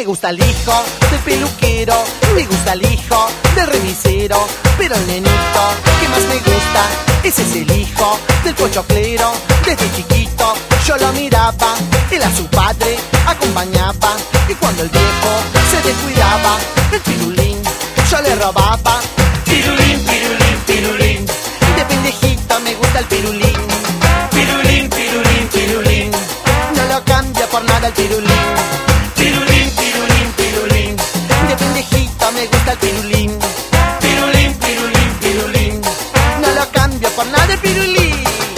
Me gusta el hijo del peluquero, me gusta el hijo del remisero, pero el nenito que más me gusta, ese es el hijo del pochoclero. Desde chiquito yo lo miraba, él a su padre acompañaba, y cuando el viejo se descuidaba, el pirulín yo le robaba. Pirulín, pirulín, pirulín. De pendejita me gusta el pirulín. Pirulín, pirulín, pirulín. No lo cambio por nada el pirulín. Pirulín, pirulín, pirulín. De pendejita me gusta el pirulín. Pirulín, pirulín, pirulín. No lo cambio por nada el pirulín.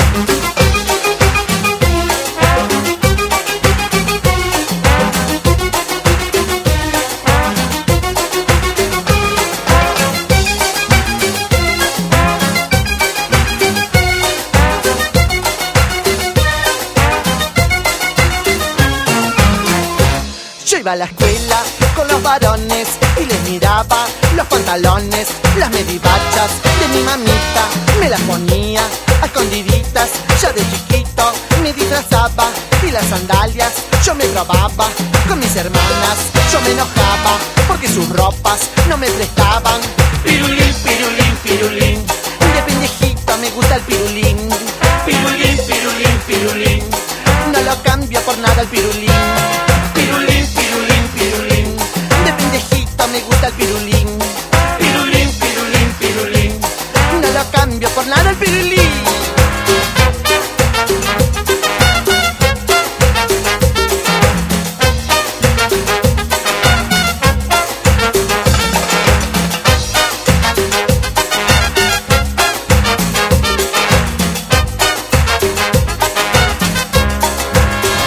Yo iba a la escuela con los varones y les miraba los pantalones, las medibachas de mi mamita, me las ponía a escondiditas. Yo de chiquito me disfrazaba y las sandalias yo me robaba. Con mis hermanas yo me enojaba porque sus ropas no me prestaban. Pirulín, pirulín, pirulín. De pendejito me gusta el pirulín. Pirulín, pirulín, pirulín. No lo cambio por nada el pirulín.